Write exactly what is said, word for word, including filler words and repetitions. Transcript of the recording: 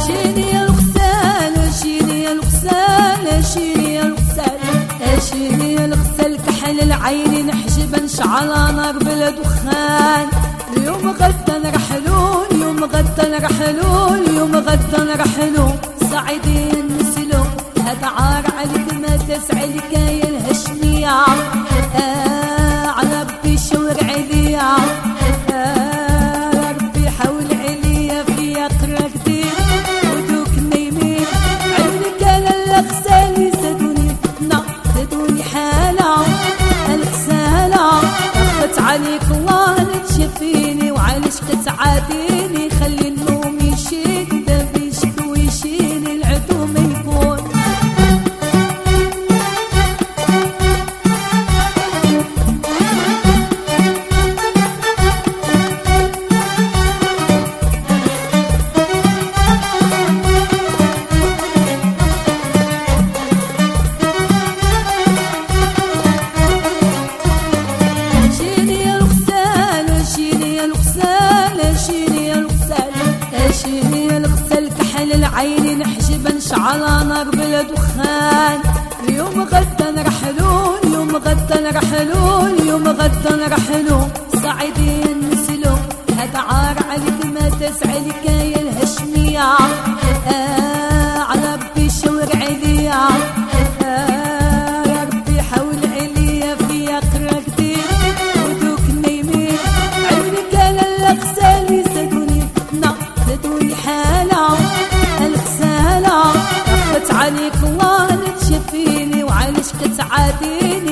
شيلي يا الغسالة شيلي يا الغسالة شيلي يا الغسالة شيلي يا الغسال كحل العين نحجب نشعل نار بلا دخان اليوم غدا نرحلو اليوم غدا نرحلو اليوم غدا نرحلو صعيدين نسلو هذا عار عليك ما تسعى لك يا الهشمية آه على ربي شاور عليا آه ربي حول عليا في قرا كتير ودوك نايمين عيونك انا الغسالي زادوني فتنة زادوني حالة الغسالة رفت عليك الله تشفيني وعلاش كتعاديني خلي النوم يشد بيشك ويشيل العدو ما يكون عيني نحجب نشعل نار بلا دخان اليوم غدا نرحلو اليوم غدا نرحلو اليوم غدا نرحلو صعيدين نسلو هذا عار عليك ما تسعى لك يا الهشمية آه على ربي شاور عليا آه يا ربي حول عليا في قرا كتير ودوك نايمين عيونك انا الغسالي زادوني فتنة زادوني حالة الغسالة رفت عليك الله تشفيني وعلاش كتعاديني